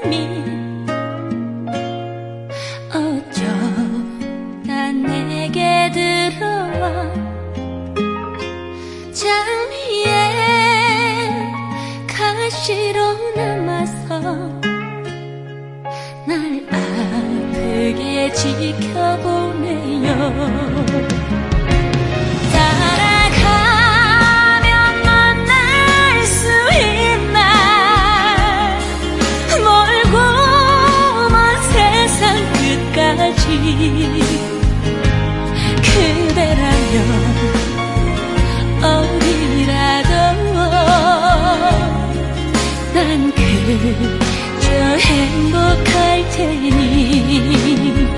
사람이 어쩌다 내게 들어와 장미에 가시로 남아서 날 아프게 지켜보네요. 그대라면 어디라도 난 그저 행복할 테니.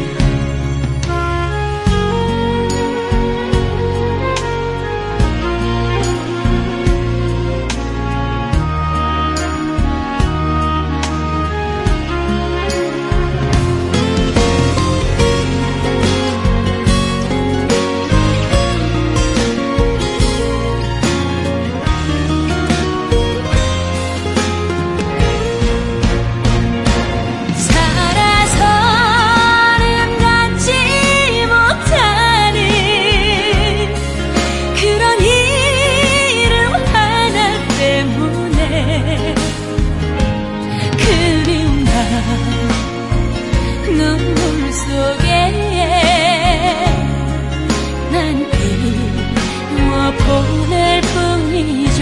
눈물 속에 난 비워보낼 뿐이죠.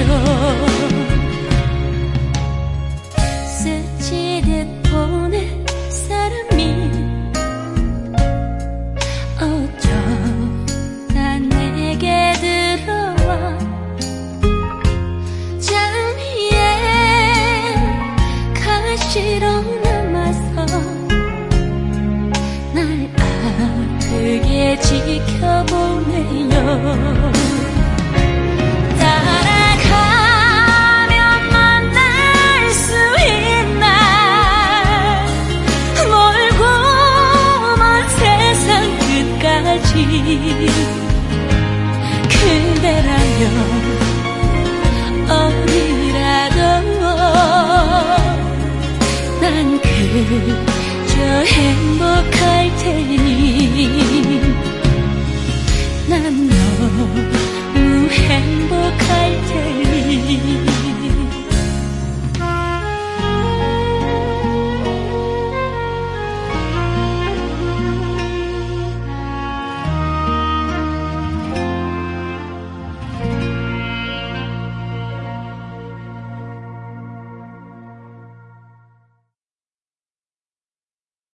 스치듯 보낸 사람이 어쩌다 내게 들어와 장미에 가시로 아프게 지켜보네요. 따라가면 만날 수 있나 멀고 먼 세상 끝까지. 그대라면 어디라도 난 그저 행복할 테니. 난 너